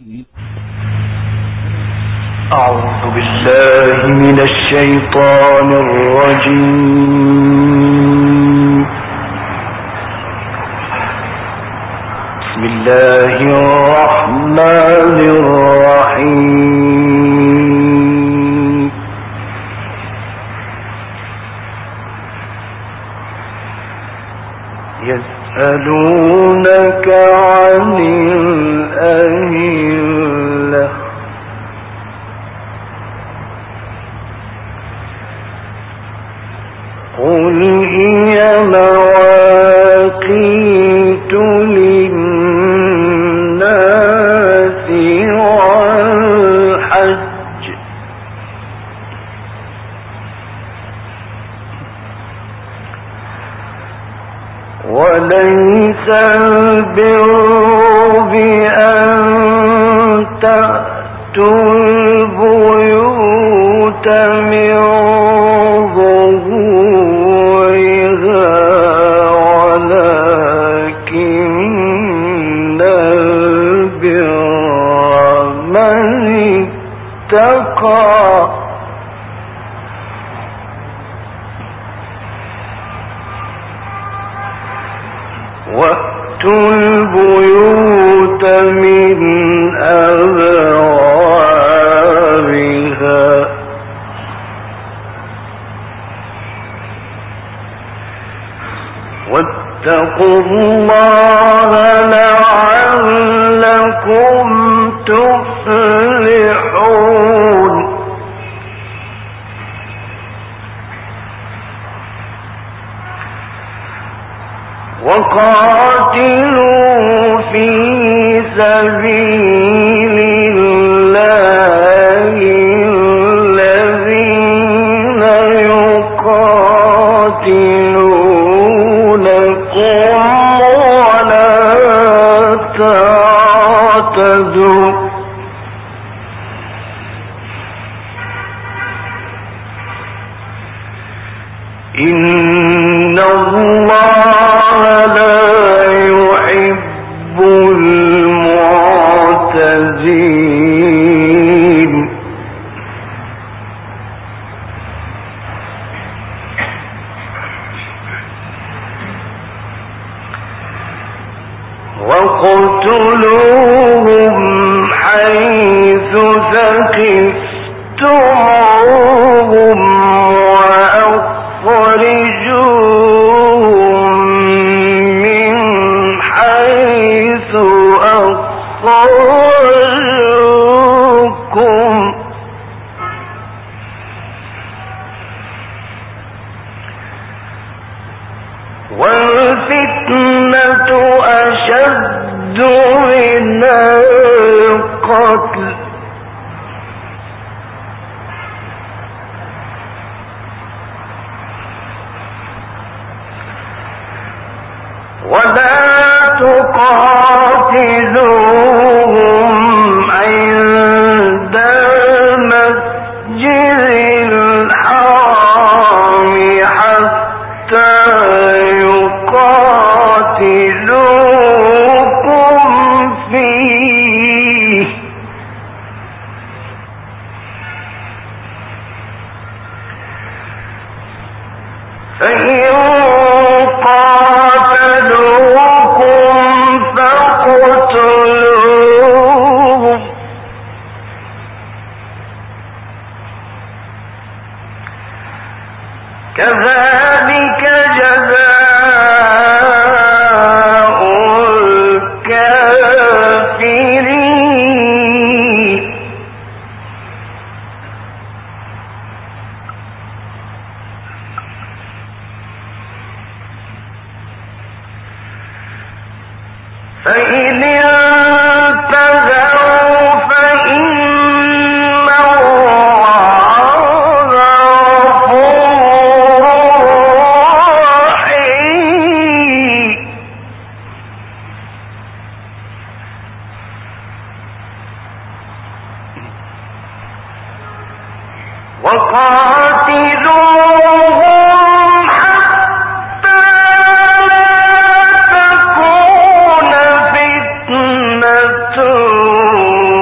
أعوذ بالله من الشيطان الرجيم. بسم الله الرحمن الرحيم. يسألونك عن الأهلة قل هي مواقيت للناس والحج وليس البر بأن تأتوا البيوت من ظهورها ولكن البر من اتقى وَأْتُوا الْبُيُوتَ مِنْ أَبْوَابِهَا وَاتَّقُوا اللَّهَ لَعَلَّكُمْ تُفْلِحُونَ. وقاتلوا في سبيل الله الذين يقاتلونكم ولا تعتدوا إن الله لا يحب المعتدين. واقتلوهم حيث ثقفتموهم وأخرجوهم من حيث أخرجوكم والفتنة أشد من القتل ولا تقاتلوهم عند المسجد الحرام حتى يقاتلوكم فيه فإن كذلك جزاء الكافرين. فإن انتهوا فإن وقاتلوهم حتى لا تكون فتنة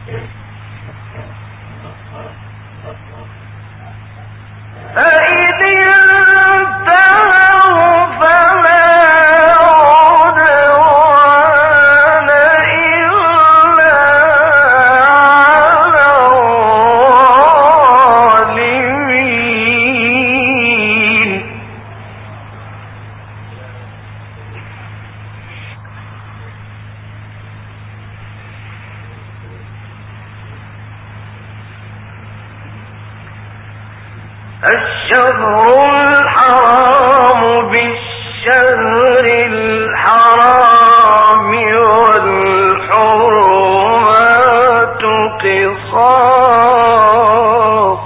الشهر الحرام بالشهر الحرام والحرمات قصاص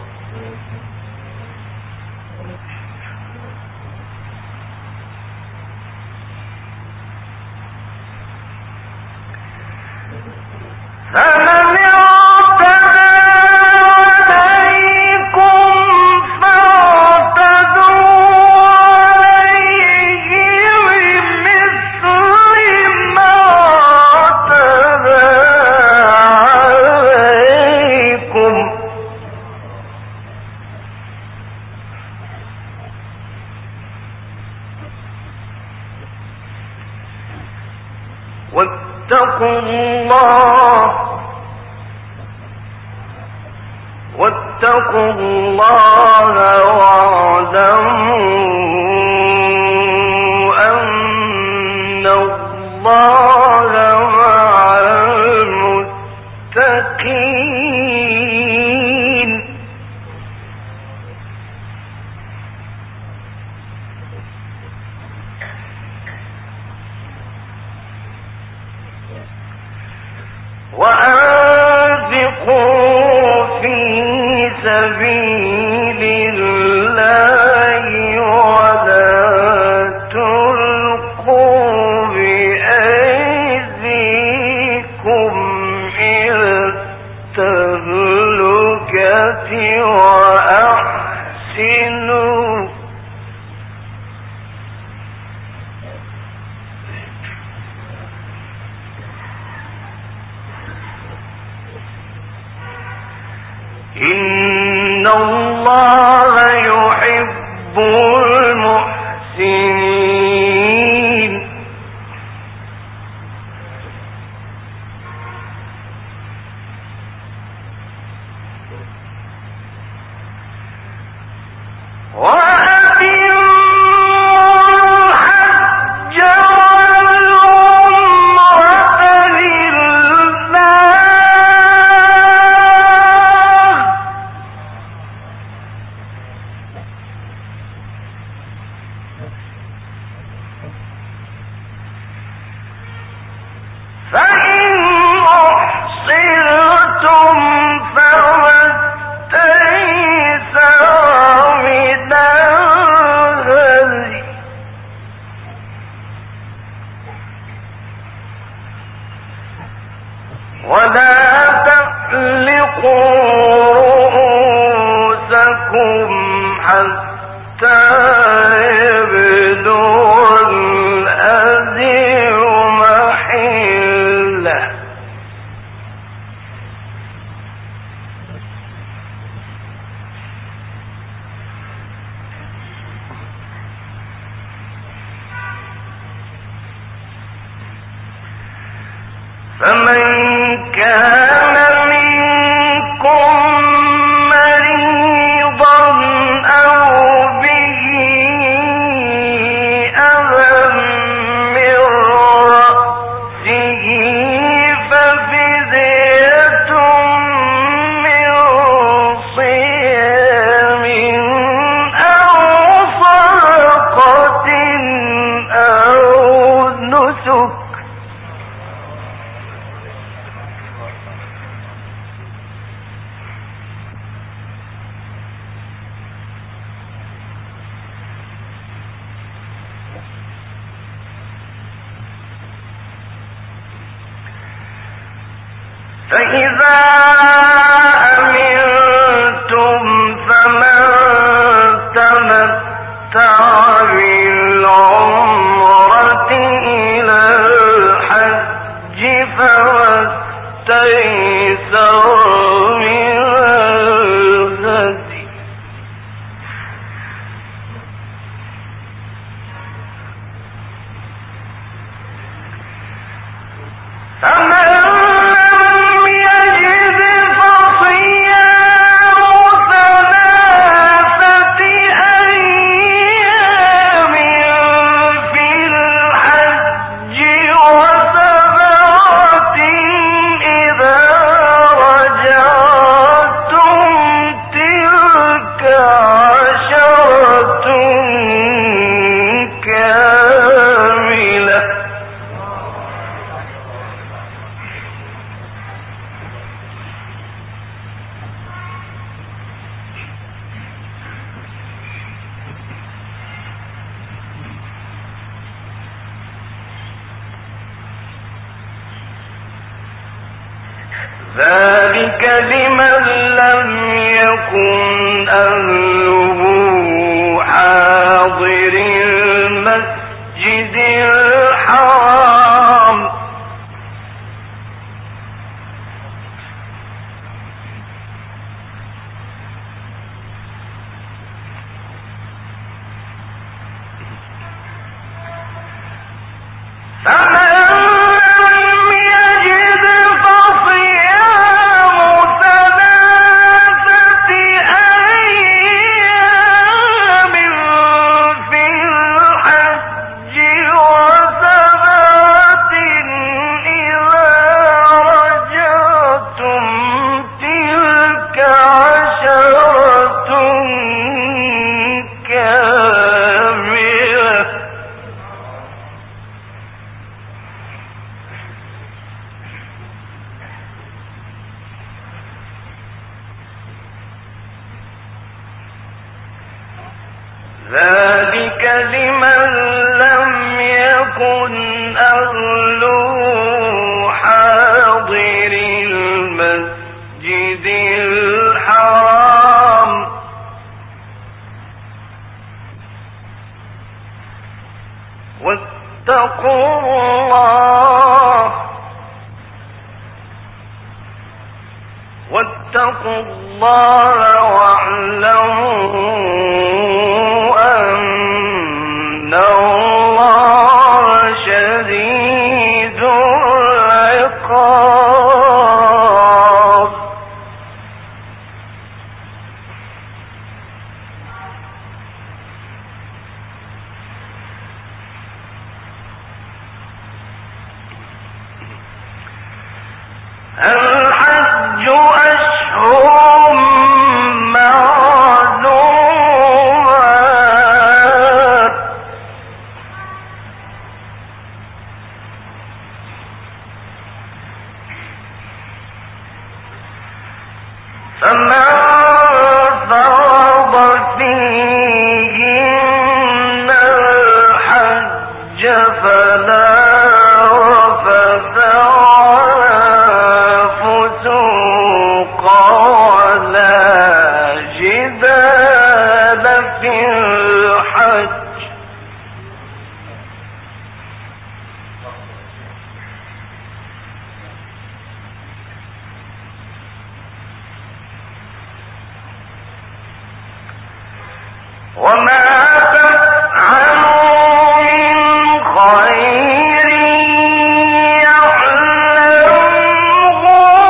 فمن واتقوا الله واعلموا أن الله مع المتقين وأنفقوا في سبيل الله ولا تلقوا بأيديكم إلى التهلكة وأحسنوا إن الله يحب المحسنين ولا تحلقوا رؤوسكم حتى يبلغ الهدي محله فمن كان منكم مريضا أو به أذى من رأسه ففدية من صيام أو صدقة أو نسك فإذا أمنتم فمن تمتع بالعمرة إلى الحج فما استيسر ذلك لمن لم يكن أهله حاضر المسجد الحرام ذلك لمن لم يكن أهله حاضر المسجد الحرام واتقوا الله واعلموا أن الله شديد العقاب الحج أشهر معلومات فمن فرض فيهن الحج فلا رفث وما تفعلوا من خير يعلمه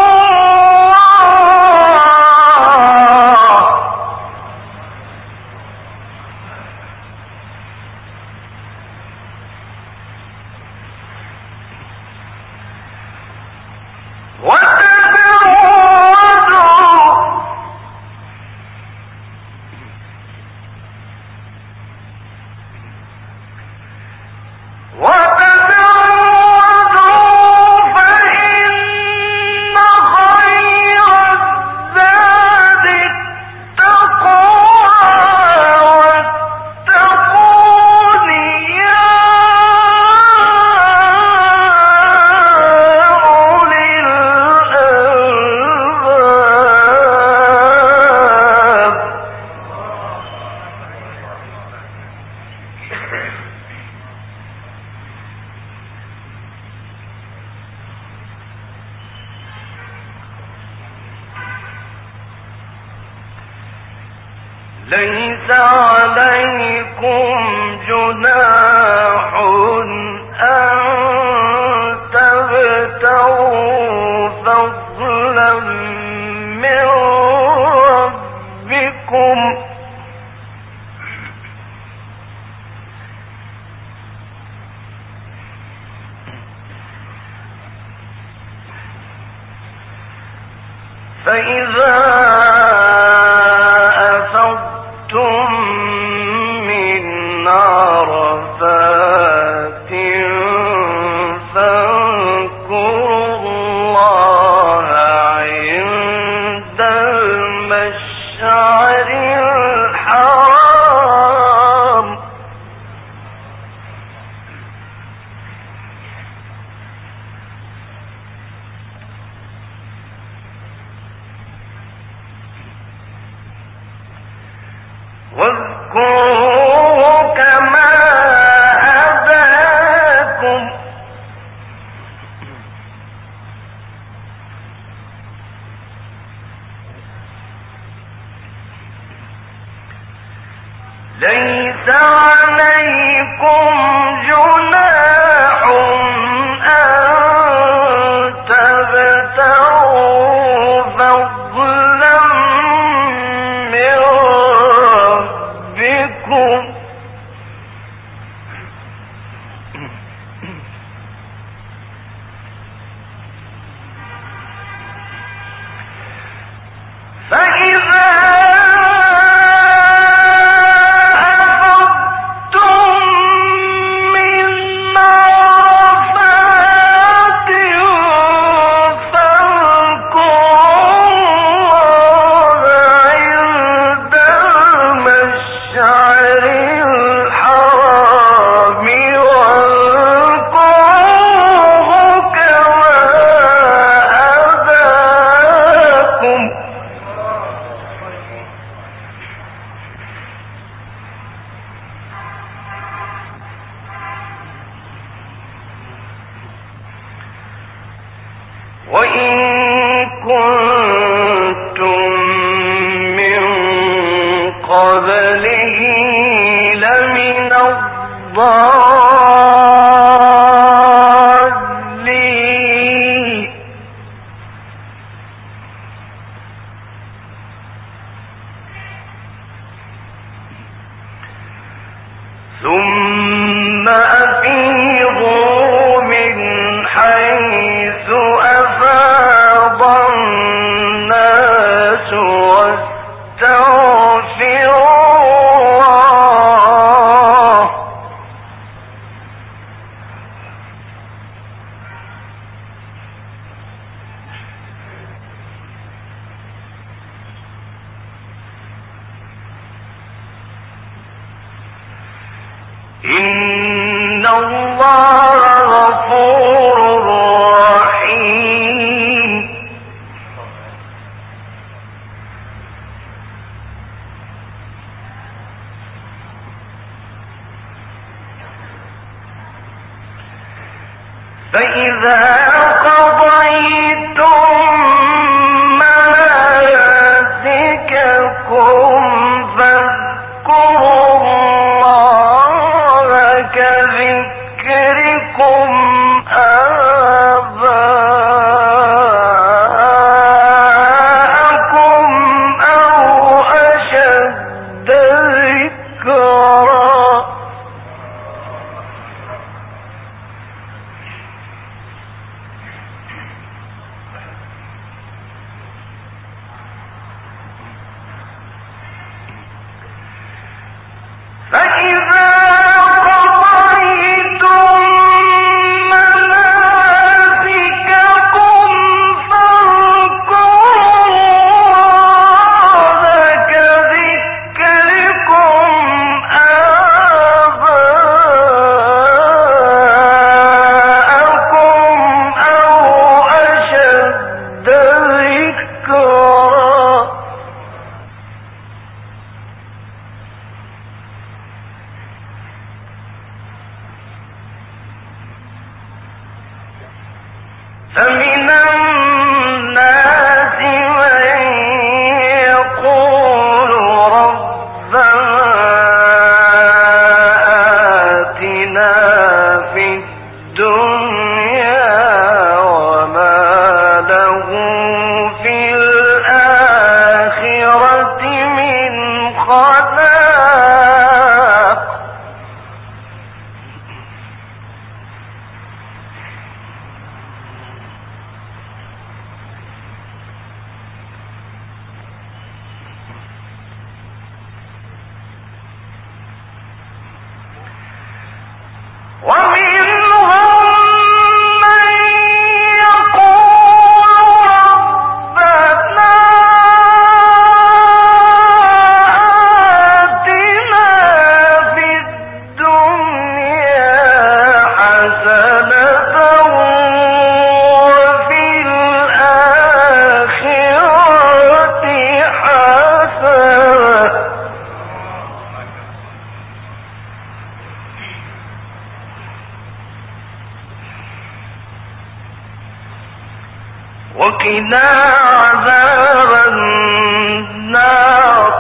ليس عليكم جناح أن تبتغوا فضلا من ربكم فإذا أفضتم من عرفات فاذكروا الله عند المشعر الحرام واذكروا كما هداكم ليس عليكم جناح أن تبتغوا فضلا من ربكم فإذا ثم أفيضوا من حيث أفاض الناس واستغفروا الله إن الله غفور رحيم فإذا قضيتم مناسككم فاذكروا الله كذكركم آباءكم أو أشد ذكرا فإذا قضيتم مناسككم فاذكروا الله كذكركم آباءكم أو أشد ذكرا فمن الناس من يقول ربنا آتنا في الدنيا وما له في الآخرة من خلاق وقنا عذاب النار.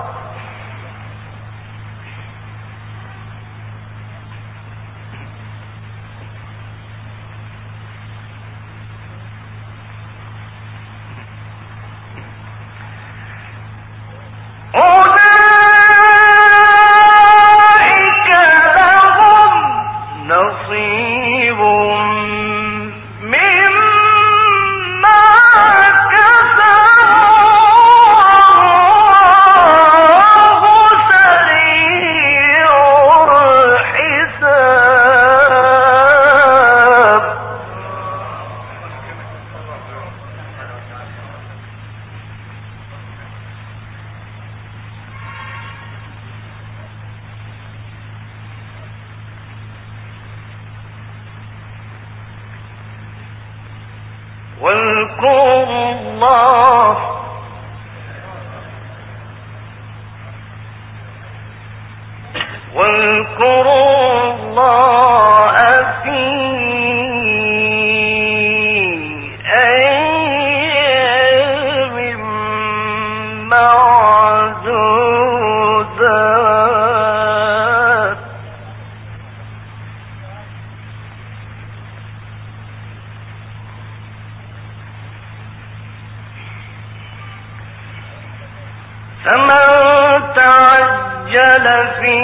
أولئك لهم نصيب مما كسبوا سريع الحساب. واذكروا الله في أيام معدودات. فمن تعجل في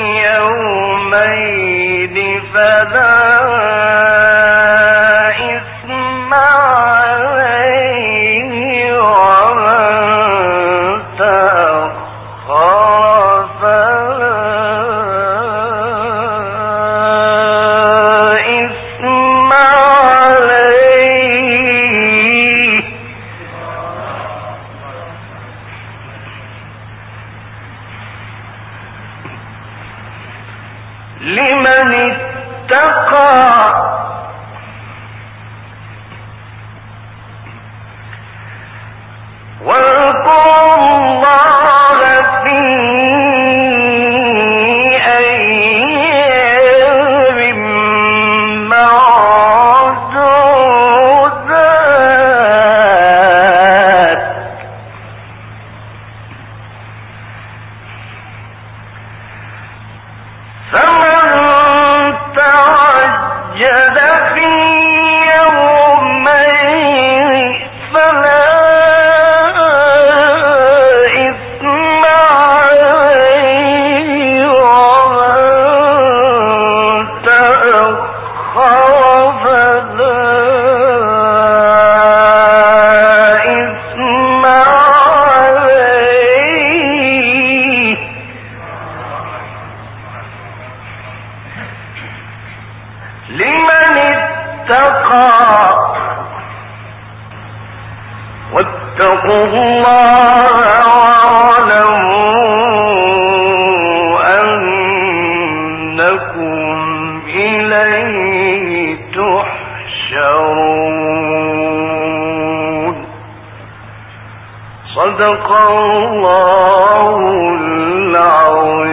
يومين فلا إثم عليه، ومن تأخر فلا إثم عليه، لمن اتقى. واذكروا الله في أيام معدودات. فمن تعجل في يومين فلا إثم عليه، ومن تأخر فلا إثم عليه، لمن اتقى. واتقوا الله واعلموا أنكم إليه تحشرون. صدق الله العظيم.